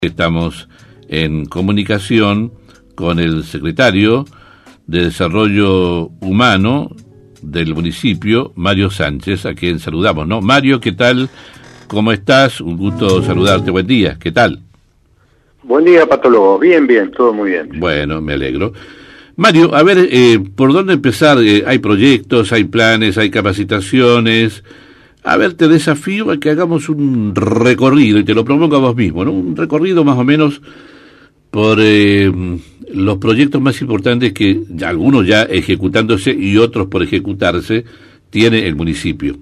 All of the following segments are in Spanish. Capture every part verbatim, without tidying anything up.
Estamos en comunicación con el secretario de Desarrollo Humano del municipio, Mario Sánchez, a quien saludamos, ¿no? Mario, ¿qué tal? ¿Cómo estás? Un gusto saludarte. Buen día. ¿Qué tal? Buen día, patólogo. Bien, bien, todo muy bien. Bueno, me alegro. Mario, a ver, eh, ¿por dónde empezar? Eh, hay proyectos, hay planes, hay capacitaciones. A ver, te desafío a que hagamos un recorrido, y te lo propongo a vos mismo, ¿no? Un recorrido más o menos por eh, los proyectos más importantes que ya, algunos ya ejecutándose y otros por ejecutarse, tiene el municipio.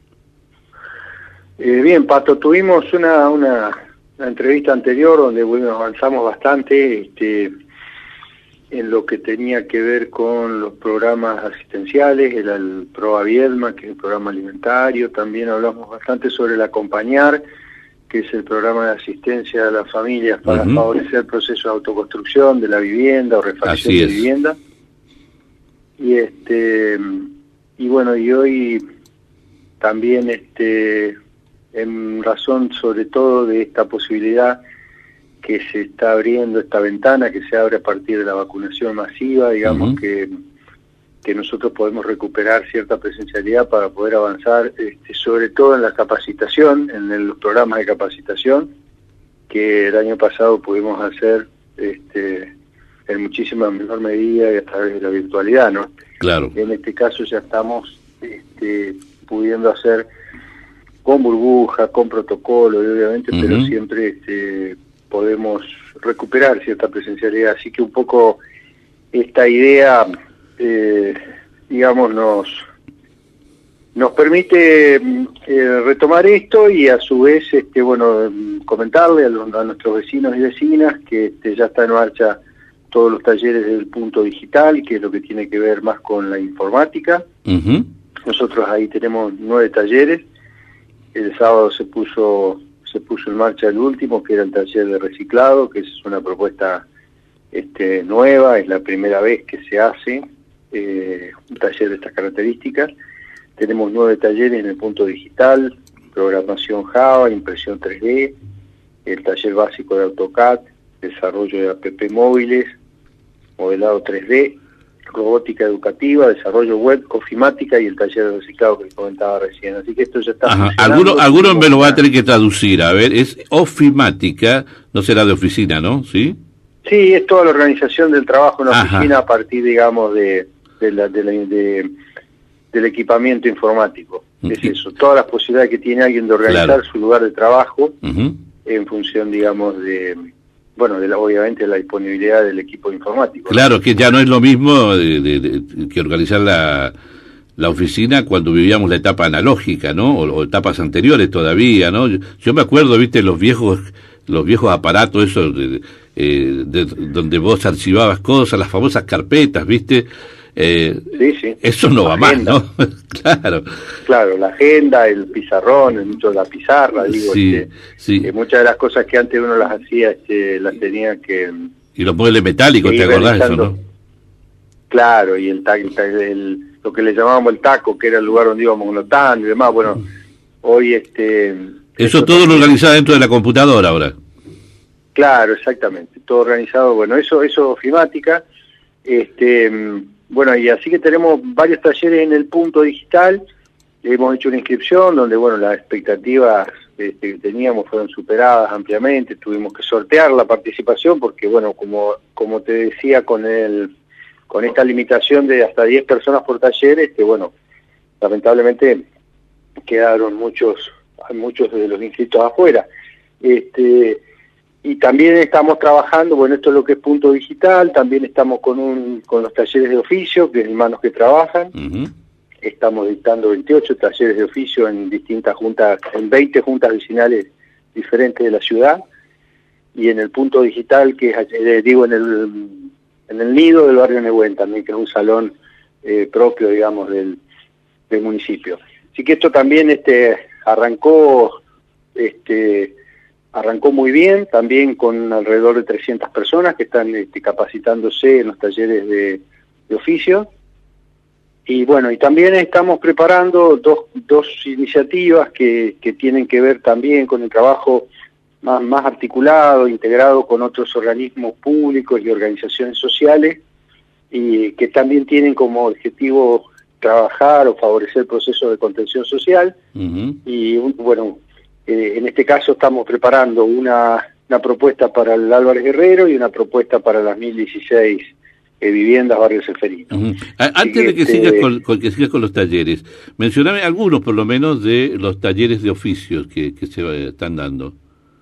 Eh, bien, Pato, tuvimos una, una, una entrevista anterior donde bueno, avanzamos bastante este, en lo que tenía que ver con los programas asistenciales, el, el PROA Viedma, que es el programa alimentario. También hablamos bastante sobre el Acompañar, que es el programa de asistencia a las familias para uh-huh. favorecer el proceso de autoconstrucción de la vivienda o refacción de vivienda. Y este y bueno, y hoy también este en razón sobre todo de esta posibilidad que se está abriendo, esta ventana que se abre a partir de la vacunación masiva, digamos uh-huh. que, que nosotros podemos recuperar cierta presencialidad para poder avanzar, este, sobre todo en la capacitación, en el, los programas de capacitación, que el año pasado pudimos hacer este, en muchísima menor medida y a través de la virtualidad, ¿no? Claro. En este caso ya estamos este, pudiendo hacer con burbuja, con protocolo, y obviamente, uh-huh. pero siempre este, podemos recuperar cierta presencialidad, así que un poco esta idea, eh, digamos, nos nos permite eh, retomar esto y a su vez, este, bueno, comentarle a, los, a nuestros vecinos y vecinas que este, ya está en marcha todos los talleres del punto digital, que es lo que tiene que ver más con la informática. Uh-huh. Nosotros ahí tenemos nueve talleres. El sábado se puso se puso en marcha el último, que era el taller de reciclado, que es una propuesta este, nueva, es la primera vez que se hace eh, un taller de estas características. Tenemos nueve talleres en el punto digital, programación Java, impresión tres D, el taller básico de AutoCAD, desarrollo de app móviles, modelado tres D, robótica educativa, desarrollo web, ofimática y el taller de reciclado que les comentaba recién. Así que esto ya está funcionando. Algunos alguno me lo va a tener que traducir. A ver, es ofimática, no será de oficina, ¿no? ¿Sí? Sí, es toda la organización del trabajo en la Ajá. oficina a partir, digamos, de, de, la, de, la, de del equipamiento informático. Es eso, todas las posibilidades que tiene alguien de organizar claro. su lugar de trabajo uh-huh. en función, digamos, de... bueno, de la, obviamente la disponibilidad del equipo informático. Claro, ¿no? Que ya no es lo mismo de, de, de, que organizar la, la oficina cuando vivíamos la etapa analógica, ¿no? O, o etapas anteriores todavía, ¿no? Yo, yo me acuerdo, viste, los viejos los viejos aparatos esos de, eh, de, donde vos archivabas cosas, las famosas carpetas, viste. Eh, sí, sí. Eso no la va agenda. más, ¿no? Claro. Claro, la agenda, el pizarrón, el mucho la pizarra, digo, sí, este, sí. Eh, muchas de las cosas que antes uno las hacía, este, las tenía que... Y los muebles metálicos, ¿te acordás de eso, no? Claro, y el, el, el lo que le llamábamos el taco, que era el lugar donde íbamos notando y demás, bueno, hoy este... Eso todo lo organizado dentro de la computadora ahora. Claro, exactamente, todo organizado, bueno, eso eso ofimática, este... bueno, y así que tenemos varios talleres en el punto digital. Hemos hecho una inscripción donde, bueno, las expectativas este, que teníamos fueron superadas ampliamente. Tuvimos que sortear la participación porque, bueno, como como te decía, con el con esta limitación de hasta diez personas por taller, este, bueno, lamentablemente quedaron muchos muchos de los inscritos afuera. Este Y también estamos trabajando, bueno, esto es lo que es punto digital, también estamos con un con los talleres de oficio, que es Manos que Trabajan. Uh-huh. Estamos dictando veintiocho talleres de oficio en distintas juntas, en veinte juntas vecinales diferentes de la ciudad. Y en el punto digital, que es, eh, digo, en el en el nido del barrio Nehuen también, que es un salón eh, propio, digamos, del, del municipio. Así que esto también este arrancó... este Arrancó muy bien, también con alrededor de trescientas personas que están este, capacitándose en los talleres de, de oficio. Y bueno, y también estamos preparando dos, dos iniciativas que, que tienen que ver también con el trabajo más, más articulado, integrado con otros organismos públicos y organizaciones sociales, y que también tienen como objetivo trabajar o favorecer el proceso de contención social. Uh-huh. Y bueno, eh, en este caso estamos preparando una, una propuesta para el Álvarez Guerrero y una propuesta para las mil dieciséis eh, viviendas Barrio Ceferino. Uh-huh. Antes de que este... sigas con, con que sigas con los talleres, mencioname algunos por lo menos de los talleres de oficios que, que se están dando.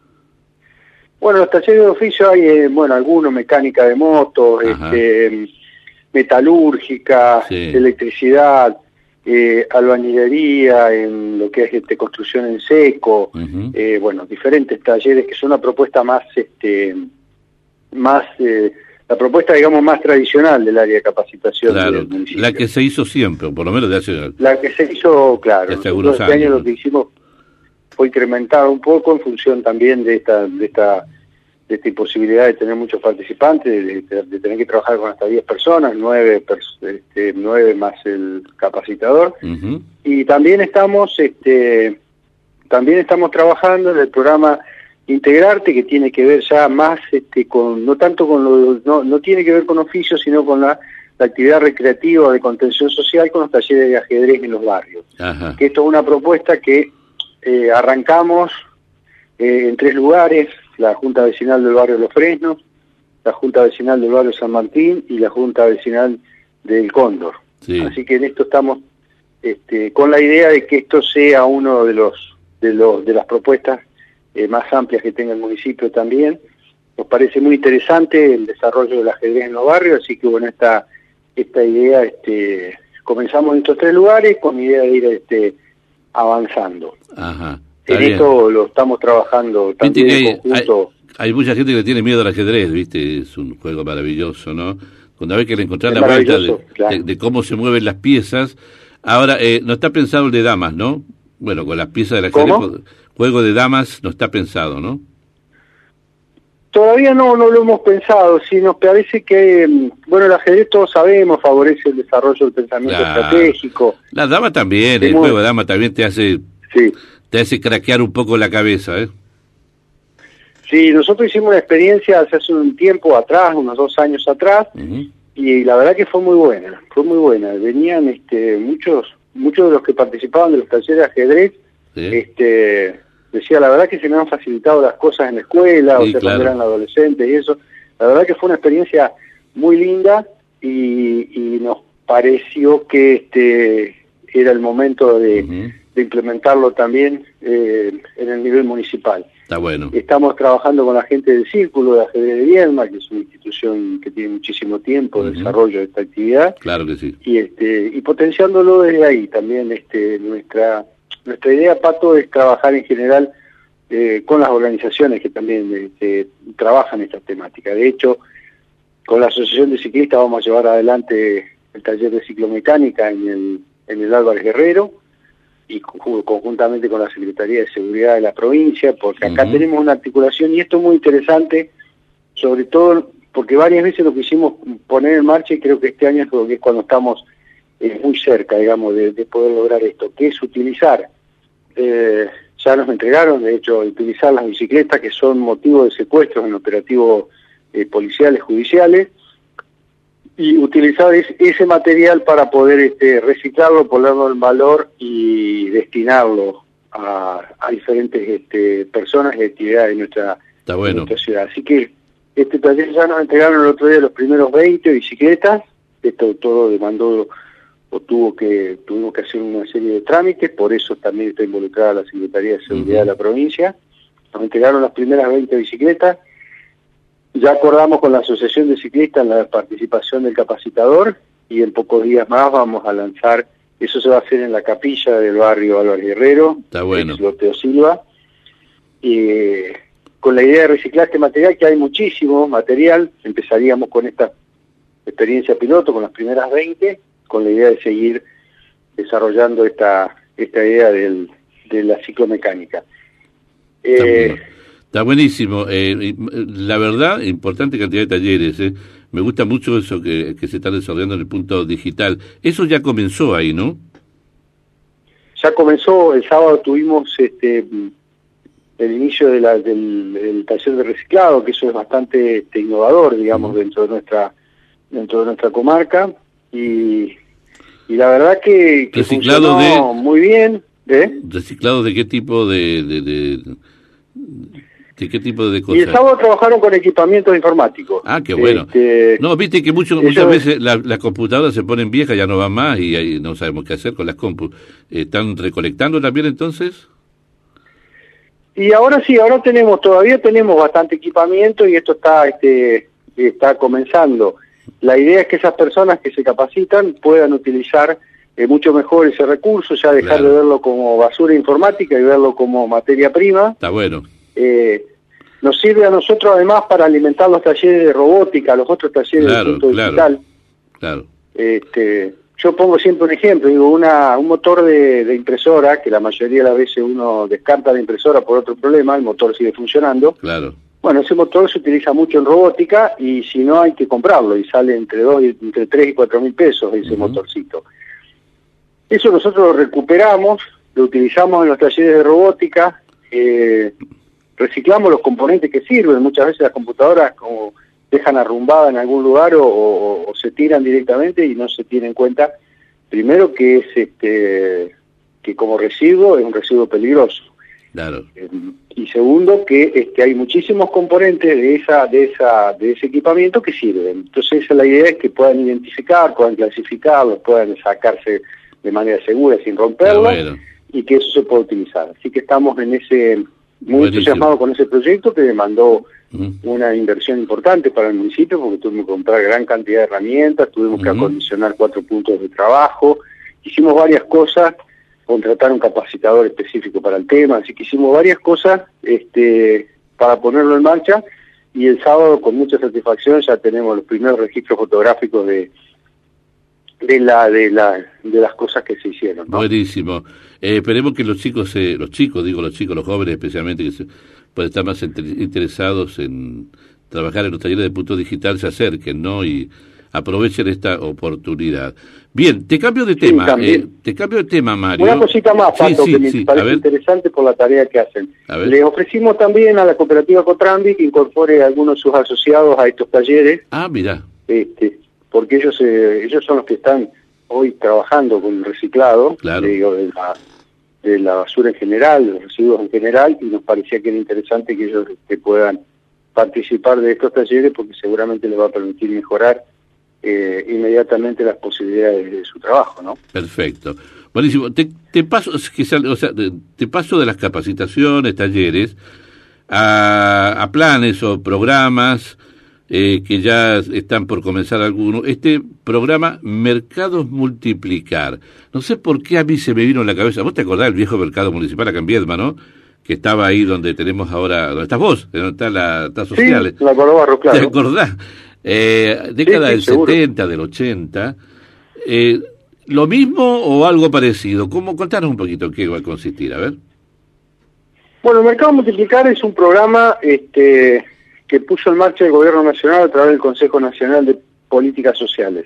Bueno, los talleres de oficio hay, eh, bueno, algunos, mecánica de motos, este, metalúrgica, sí. electricidad, eh, albañilería, en lo que es este, construcción en seco, uh-huh. eh, bueno, diferentes talleres que son una propuesta más, este, más, eh, la propuesta, digamos, más tradicional del área de capacitación claro, del municipio. La que se hizo siempre, por lo menos de hace... La que se hizo, claro, hace algunos este años. año lo que hicimos fue incrementar un poco en función también de esta de esta de esta imposibilidad de tener muchos participantes, de, de, de tener que trabajar con hasta diez personas, nueve, este, nueve más el capacitador. Uh-huh. Y también estamos este también estamos trabajando en el programa Integrarte, que tiene que ver ya más este con no tanto con lo no no tiene que ver con oficios, sino con la, la actividad recreativa de contención social, con los talleres de ajedrez en los barrios. Uh-huh. Que esto es una propuesta que Eh, arrancamos eh, en tres lugares: la Junta Vecinal del Barrio Los Fresnos, la Junta Vecinal del Barrio San Martín y la Junta Vecinal del Cóndor. Sí. Así que en esto estamos este, con la idea de que esto sea uno de los de los de las propuestas eh, más amplias que tenga el municipio también. Nos parece muy interesante el desarrollo del ajedrez en los barrios, así que bueno, esta esta idea, este, comenzamos en estos tres lugares con idea de ir este avanzando. Ajá, en bien. Esto lo estamos trabajando también hay, en conjunto. Hay, hay mucha gente que le tiene miedo al ajedrez, ¿viste? Es un juego maravilloso, ¿no? Cuando hay que encontrar es la vuelta de, claro. de, de cómo se mueven las piezas. Ahora, eh, no está pensado el de damas, ¿no? Bueno, con las piezas del ajedrez, ¿cómo? Juego de damas no está pensado, ¿no? Todavía no, no lo hemos pensado. Sí, nos parece que, bueno, el ajedrez todos sabemos, favorece el desarrollo del pensamiento claro. estratégico. La dama también, Tenemos... el juego de dama también te hace, sí. te hace craquear un poco la cabeza, ¿eh? Sí, nosotros hicimos una experiencia hace, hace un tiempo atrás, unos dos años atrás, uh-huh. y la verdad que fue muy buena, fue muy buena. Venían este, muchos, muchos de los que participaban de los talleres de ajedrez, sí. este... decía, la verdad que se me han facilitado las cosas en la escuela, sí, o sea, claro. cuando eran adolescentes y eso. La verdad que fue una experiencia muy linda y, y nos pareció que este era el momento de, uh-huh. de implementarlo también eh, en el nivel municipal. Está bueno. Estamos trabajando con la gente del Círculo de Ajedrez de Viedma, que es una institución que tiene muchísimo tiempo de uh-huh. desarrollo de esta actividad. Claro que sí. Y, este, y potenciándolo desde ahí también este nuestra... Nuestra idea, Pato, es trabajar en general eh, con las organizaciones que también este, trabajan esta temática. De hecho, con la Asociación de Ciclistas vamos a llevar adelante el taller de ciclomecánica en el, en el Álvarez Guerrero, y conjuntamente con la Secretaría de Seguridad de la provincia, porque acá uh-huh. tenemos una articulación, y esto es muy interesante, sobre todo porque varias veces lo quisimos poner en marcha, y creo que este año es, es cuando estamos eh, muy cerca, digamos, de, de poder lograr esto, que es utilizar... Eh, ya nos entregaron, de hecho, utilizar las bicicletas que son motivo de secuestros en operativos eh, policiales, judiciales, y utilizar es, ese material para poder este, reciclarlo, ponerlo en valor y destinarlo a, a diferentes este, personas y actividades de nuestra, Está bueno. de nuestra ciudad. Así que este taller ya nos entregaron el otro día los primeros veinte bicicletas. Esto todo demandó o tuvo que tuvimos que hacer una serie de trámites, por eso también está involucrada la Secretaría de Seguridad uh-huh. de la provincia. Nos entregaron las primeras veinte bicicletas, ya acordamos con la Asociación de Ciclistas la participación del capacitador, y en pocos días más vamos a lanzar, eso se va a hacer en la capilla del barrio Álvarez Guerrero, está bueno. Loteo Silva, y eh, con la idea de reciclar este material, que hay muchísimo material. Empezaríamos con esta experiencia piloto, con las primeras veinte, con la idea de seguir desarrollando esta esta idea del, de la ciclomecánica. Está, eh, está buenísimo. Eh, la verdad, importante cantidad de talleres. Eh. Me gusta mucho eso que, que se está desarrollando en el punto digital. Eso ya comenzó ahí, ¿no? Ya comenzó, el sábado tuvimos este el inicio de la, del, del taller de reciclado, que eso es bastante este, innovador, digamos, uh-huh. dentro de nuestra dentro de nuestra comarca, y, y la verdad que, que reciclado funcionó de, muy bien. ¿Eh? ¿Reciclado de qué tipo de, de, de, de qué tipo de cosas? Y el sábado trabajaron con equipamientos informáticos. Ah, qué bueno. Este, no, viste que mucho, muchas ellos... veces las la computadoras se ponen viejas, ya no van más y ahí no sabemos qué hacer con las compus. ¿Están recolectando también entonces? Y ahora sí, ahora tenemos, todavía tenemos bastante equipamiento y esto está, este, está comenzando. La idea es que esas personas que se capacitan puedan utilizar eh, mucho mejor ese recurso, ya dejar claro. de verlo como basura informática y verlo como materia prima. Está bueno. Eh, nos sirve a nosotros además para alimentar los talleres de robótica, los otros talleres claro, del punto claro, digital. Claro. Este, yo pongo siempre un ejemplo, digo, una, un motor de, de impresora, que la mayoría de las veces uno descarta la impresora por otro problema, el motor sigue funcionando. Claro. Bueno, ese motor se utiliza mucho en robótica y si no hay que comprarlo y sale entre dos, entre tres y cuatro mil pesos ese uh-huh. motorcito. Eso nosotros lo recuperamos, lo utilizamos en los talleres de robótica, eh, reciclamos los componentes que sirven. Muchas veces las computadoras como dejan arrumbadas en algún lugar o, o, o se tiran directamente y no se tiene en cuenta, primero que es este que como residuo es un residuo peligroso. Claro. Eh, y segundo que este hay muchísimos componentes de esa de esa de ese equipamiento que sirven. Entonces esa, la idea es que puedan identificar, puedan clasificarlos, puedan sacarse de manera segura sin romperlo bueno. y que eso se pueda utilizar. Así que estamos en ese muy Buenísimo. entusiasmados con ese proyecto que demandó uh-huh. una inversión importante para el municipio porque tuvimos que comprar gran cantidad de herramientas, tuvimos uh-huh. que acondicionar cuatro puntos de trabajo, hicimos varias cosas, contratar un capacitador específico para el tema, así que hicimos varias cosas este, para ponerlo en marcha y el sábado con mucha satisfacción ya tenemos los primeros registros fotográficos de de la de la de las cosas que se hicieron, ¿no? Buenísimo. Eh, esperemos que los chicos, eh, los chicos, digo los chicos, los jóvenes especialmente, que se, pueden estar más inter- interesados en trabajar en los talleres de punto digital, se acerquen, ¿no? Y aprovechen esta oportunidad. Bien, te cambio de tema. Sí, eh, te cambio de tema, Mario. Una cosita más, Pato, sí, sí, que me sí. parece interesante por la tarea que hacen. Les ofrecimos también a la cooperativa Cotrambi que incorpore a algunos de sus asociados a estos talleres. Ah, mira. Este, porque ellos eh, ellos son los que están hoy trabajando con el reciclado, claro. digo, de la de la basura en general, de los residuos en general, y nos parecía que era interesante que ellos que puedan participar de estos talleres porque seguramente les va a permitir mejorar eh, inmediatamente las posibilidades de su trabajo, ¿no? Perfecto. Buenísimo. Te, te paso, o sea, te paso de las capacitaciones, talleres, a, a planes o programas eh, que ya están por comenzar algunos. Este programa Mercados Multiplicar. No sé por qué a mí se me vino en la cabeza. ¿Vos te acordás del viejo mercado municipal acá en Viedma, no? Que estaba ahí donde tenemos ahora, donde estás vos, donde está la está sociales. Sí, la Barro, claro. ¿Te acordás? Eh, década sí, sí, del seguro. setenta, del ochenta. Eh, ¿Lo mismo o algo parecido? ¿Cómo? Contanos un poquito qué va a consistir, a ver. Bueno, el Mercado Multiplicar es un programa este, que puso en marcha el Gobierno Nacional a través del Consejo Nacional de Políticas Sociales.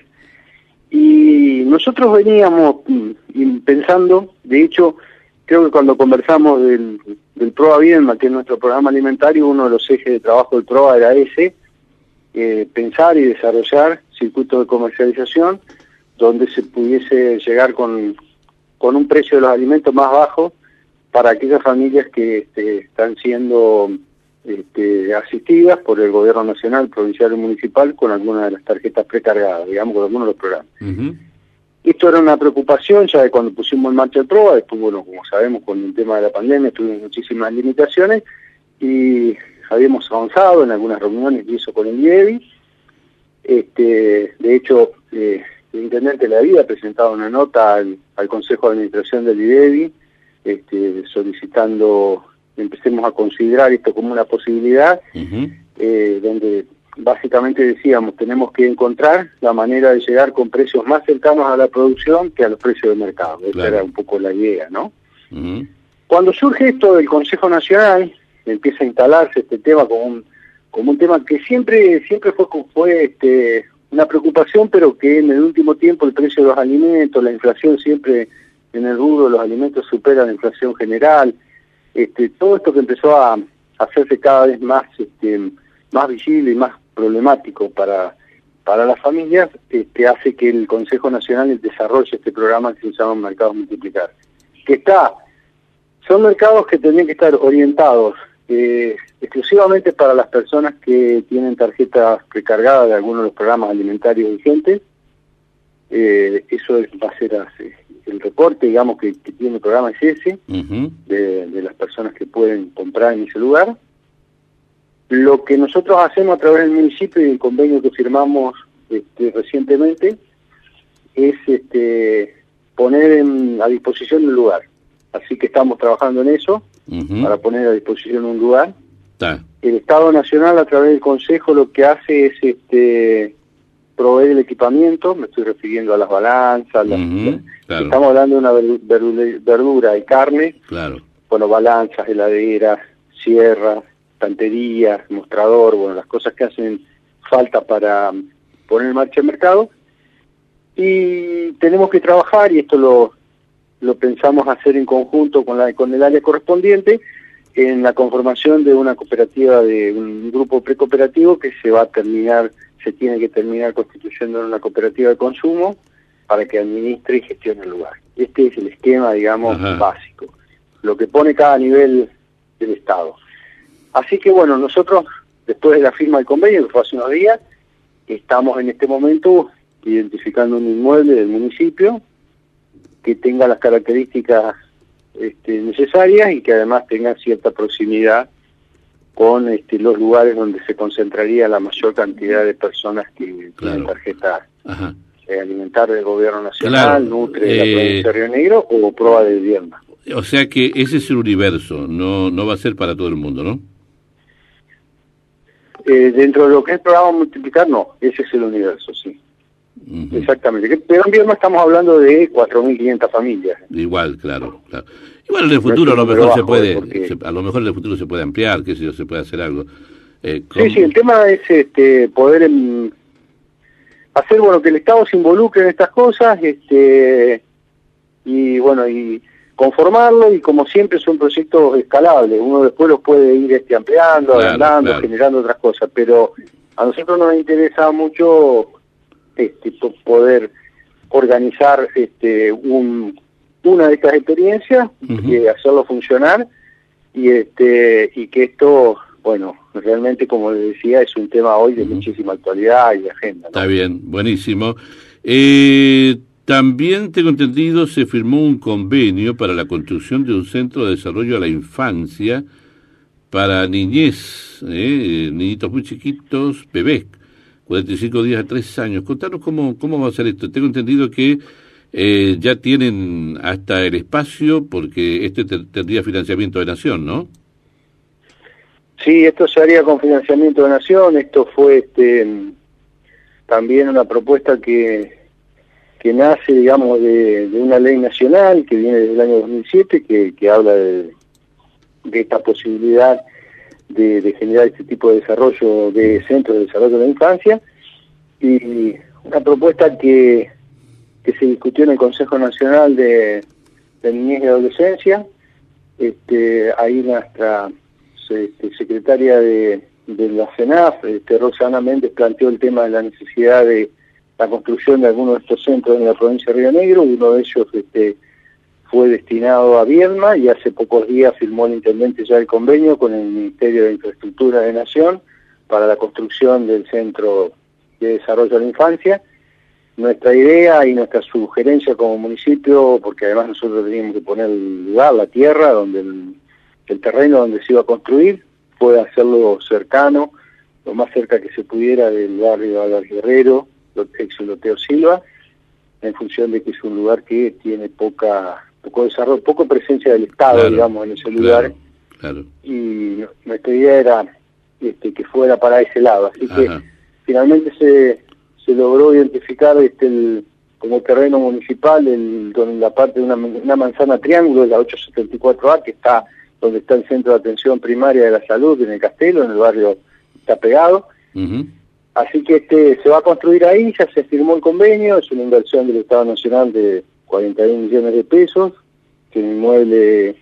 Y nosotros veníamos mm, pensando, de hecho, creo que cuando conversamos del, del PROA Viedma, que es nuestro programa alimentario, uno de los ejes de trabajo del PROA era ese, eh, pensar y desarrollar circuitos de comercialización donde se pudiese llegar con, con un precio de los alimentos más bajo para aquellas familias que este, están siendo este, asistidas por el gobierno nacional, provincial y municipal con algunas de las tarjetas precargadas, digamos, con algunos de los programas. Uh-huh. Esto era una preocupación ya de cuando pusimos en marcha el PROA, después, bueno, como sabemos, con el tema de la pandemia tuvimos muchísimas limitaciones y habíamos avanzado en algunas reuniones y eso con el IEBI. Este, de hecho, eh, el intendente le había presentado una nota al, al Consejo de Administración del IDEBI, este, solicitando que empecemos a considerar esto como una posibilidad, uh-huh. eh, donde básicamente decíamos, tenemos que encontrar la manera de llegar con precios más cercanos a la producción que a los precios de mercado. Esa claro. era un poco la idea, ¿no? Uh-huh. Cuando surge esto del Consejo Nacional, empieza a instalarse este tema como un, como un tema que siempre, siempre fue, fue este, una preocupación, pero que en el último tiempo el precio de los alimentos, la inflación siempre en el rubro de los alimentos supera la inflación general, este, todo esto que empezó a, a hacerse cada vez más, este, más visible y más problemático para, para las familias, este, hace que el Consejo Nacional desarrolle este programa que se llama Mercados Multiplicar, que está, son mercados que tendrían que estar orientados eh, exclusivamente para las personas que tienen tarjetas precargadas de algunos de los programas alimentarios vigentes. Eh, eso es, va a ser así. El reporte, digamos, que, que tiene el programa es ese, uh-huh. de, de las personas que pueden comprar en ese lugar. Lo que nosotros hacemos a través del municipio y del convenio que firmamos este, recientemente es este, poner en, a disposición un lugar. Así que estamos trabajando en eso, uh-huh. para poner a disposición un lugar. Ta. El Estado Nacional, a través del Consejo, lo que hace es este proveer el equipamiento, me estoy refiriendo a las balanzas, las, uh-huh, claro. Estamos hablando de una verdura, verdura y carne, claro. Bueno, balanzas, heladeras, sierras, estanterías, mostrador, bueno, las cosas que hacen falta para poner en marcha el mercado. Y tenemos que trabajar, y esto lo, lo pensamos hacer en conjunto con, la, con el área correspondiente, en la conformación de una cooperativa, de un grupo precooperativo que se va a terminar, se tiene que terminar constituyendo en una cooperativa de consumo para que administre y gestione el lugar. Este es el esquema, digamos, Ajá. básico, lo que pone cada nivel del Estado. Así que bueno, nosotros, después de la firma del convenio, que fue hace unos días, estamos en este momento identificando un inmueble del municipio que tenga las características este, necesarias y que además tenga cierta proximidad con este, los lugares donde se concentraría la mayor cantidad de personas que claro. tienen tarjeta eh, alimentaria del Gobierno Nacional, claro. Nutre de eh... la provincia de Río Negro o Proa de Viedma. O sea que ese es el universo, no no va a ser para todo el mundo, ¿no? Eh, dentro de lo que es el programa Multiplicar, no, ese es el universo, sí. Uh-huh. Exactamente. Pero en Viedma estamos hablando de cuatro mil quinientas familias. Igual, claro, claro. Igual en el futuro no a lo mejor se puede, porque... se, a lo mejor en el futuro se puede ampliar, que si se puede hacer algo. Eh, ¿cómo? Sí, sí, el tema es este poder en, hacer, bueno, que el Estado se involucre en estas cosas, este y bueno, y conformarlo, y como siempre son proyectos escalables, uno después los puede ir este ampliando, claro, agrandando, claro. generando otras cosas, pero a nosotros nos interesa mucho este poder organizar este un una de estas experiencias, uh-huh. y hacerlo funcionar, y este y que esto, bueno, realmente, como les decía, es un tema hoy de uh-huh. muchísima actualidad y agenda, ¿no? Está bien, buenísimo. Eh, también tengo entendido se firmó un convenio para la construcción de un centro de desarrollo a la infancia para niñez, eh, niñitos muy chiquitos, bebés, cuarenta y cinco días a tres años. Contanos cómo cómo va a ser esto. Tengo entendido que Eh, ya tienen hasta el espacio, porque este te, tendría financiamiento de Nación, ¿no? Sí, esto se haría con financiamiento de Nación. Esto fue este también una propuesta que que nace, digamos, de, de una ley nacional que viene desde el año dos mil siete, que, que habla de, de esta posibilidad de, de generar este tipo de desarrollo, de centros de desarrollo de la infancia, y una propuesta que que se discutió en el Consejo Nacional de, de Niñez y Adolescencia. Este, ahí nuestra este, secretaria de, de la CENAF, este, Rosana Méndez, planteó el tema de la necesidad de la construcción de algunos de estos centros en la provincia de Río Negro. Uno de ellos este, fue destinado a Viedma, y hace pocos días firmó el intendente ya el convenio con el Ministerio de Infraestructura de Nación para la construcción del Centro de Desarrollo de la Infancia. Nuestra idea y nuestra sugerencia como municipio, porque además nosotros teníamos que poner el lugar, la tierra, donde el, el terreno donde se iba a construir, fue hacerlo cercano, lo más cerca que se pudiera del barrio Álvarez Guerrero, ex Loteo Silva, en función de que es un lugar que tiene poca poco desarrollo, poca presencia del Estado, claro, digamos, en ese lugar, claro, claro. Y nuestra idea era este, que fuera para ese lado, así Ajá. que finalmente se se logró identificar este el, como terreno municipal el, con la parte de una, una manzana triángulo, la ocho setenta y cuatro A, que está donde está el Centro de Atención Primaria de la Salud, en el Castelo, en el barrio está pegado. Uh-huh. Así que este se va a construir ahí, ya se firmó el convenio, es una inversión del Estado Nacional de cuarenta y un millones de pesos, que es un inmueble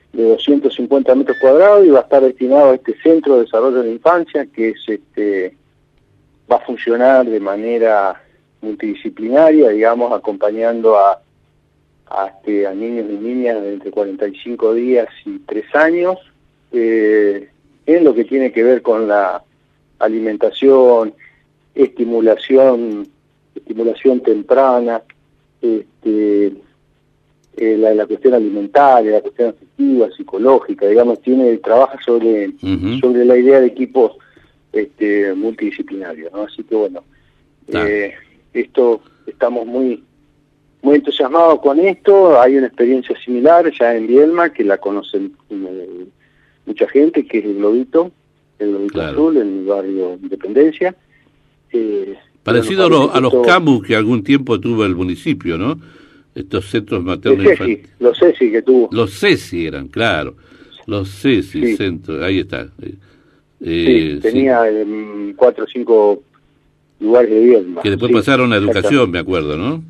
de doscientos cincuenta metros cuadrados y va a estar destinado a este Centro de Desarrollo de la Infancia, que es este va a funcionar de manera multidisciplinaria, digamos, acompañando a, a, este, a niños y niñas de entre cuarenta y cinco días y tres años, eh, en lo que tiene que ver con la alimentación, estimulación, estimulación temprana, este, eh, la, la cuestión alimentaria, la cuestión afectiva, psicológica, digamos, tiene trabaja sobre, uh-huh. sobre la idea de equipos este, multidisciplinarios, ¿no? Así que bueno, eh, esto estamos muy muy entusiasmados con esto. Hay una experiencia similar ya en Bielma, que la conocen eh, mucha gente, que es el Globito, el Globito claro. Azul, en el barrio Independencia. Eh, Parecido a, lo, a los esto... CAMU que algún tiempo tuvo el municipio, ¿no? Estos centros maternos infantiles. Los CESI que tuvo. Los CESI eran, claro. Los CESI, sí. Centros, ahí está. Eh, sí, tenía sí. Eh, cuatro o cinco lugares de Bielma. Que después sí, pasaron a educación, me acuerdo, ¿no?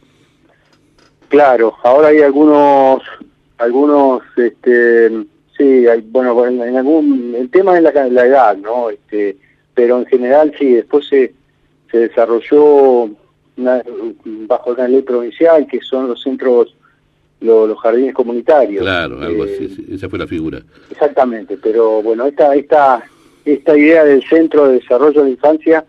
Claro, ahora hay algunos, algunos, este, sí, hay, bueno, en algún, el tema es la, la edad, ¿no? Este, pero en general sí, después se, se desarrolló una, bajo una ley provincial, que son los centros, los, los jardines comunitarios. Claro, algo eh, así, sí, esa fue la figura. Exactamente, pero bueno, esta, esta, esta idea del Centro de Desarrollo de la Infancia,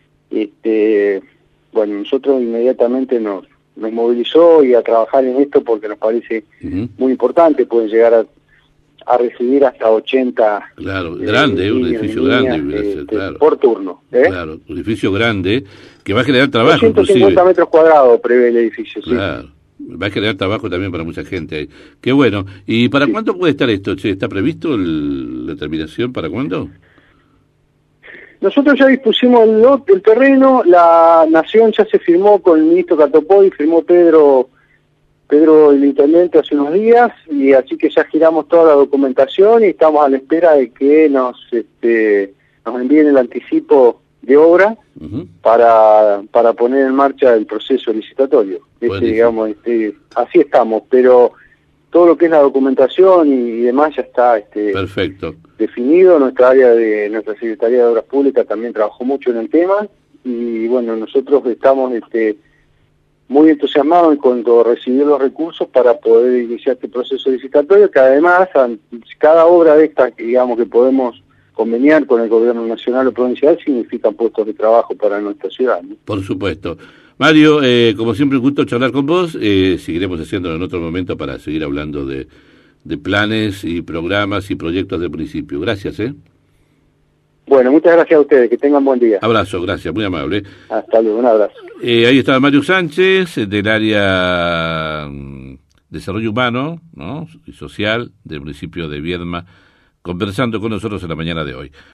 este, bueno, nosotros inmediatamente nos, nos movilizó y a trabajar en esto porque nos parece uh-huh. muy importante. Pueden llegar a, a recibir hasta ochenta. Claro, eh, grande, un edificio niñas, grande, eh, ser, claro. por turno. ¿eh? Claro, un edificio grande que va a generar trabajo. ciento cincuenta inclusive. metros cuadrados prevé el edificio, claro. Sí. Va a generar trabajo también para mucha gente ahí. Qué bueno. ¿Y para sí. cuándo puede estar esto? Che, ¿está previsto el, la terminación? ¿Para cuándo? Nosotros ya dispusimos el, el terreno, la Nación ya se firmó con el ministro Catopoy, firmó Pedro, Pedro el intendente hace unos días, y así que ya giramos toda la documentación y estamos a la espera de que nos este, nos envíen el anticipo de obra uh-huh. para para poner en marcha el proceso licitatorio. Este, digamos, este, así estamos, pero todo lo que es la documentación y, y demás ya está este, perfecto. definido. Nuestra área de nuestra Secretaría de Obras Públicas también trabajó mucho en el tema, y bueno, nosotros estamos este, muy entusiasmados en cuanto a recibir los recursos para poder iniciar este proceso licitatorio, que además cada obra de esta, digamos, que podemos conveniar con el gobierno nacional o provincial, significan puestos de trabajo para nuestra ciudad, ¿no? Por supuesto. Mario, eh, como siempre un gusto charlar con vos, eh, seguiremos haciéndolo en otro momento para seguir hablando de, de planes y programas y proyectos del municipio. Gracias, ¿eh? Bueno, muchas gracias a ustedes, que tengan buen día. Abrazo, gracias, muy amable. Hasta luego, un abrazo. Eh, ahí está Mario Sánchez, del área de Desarrollo Humano, ¿no?, y Social del municipio de Viedma, conversando con nosotros en la mañana de hoy.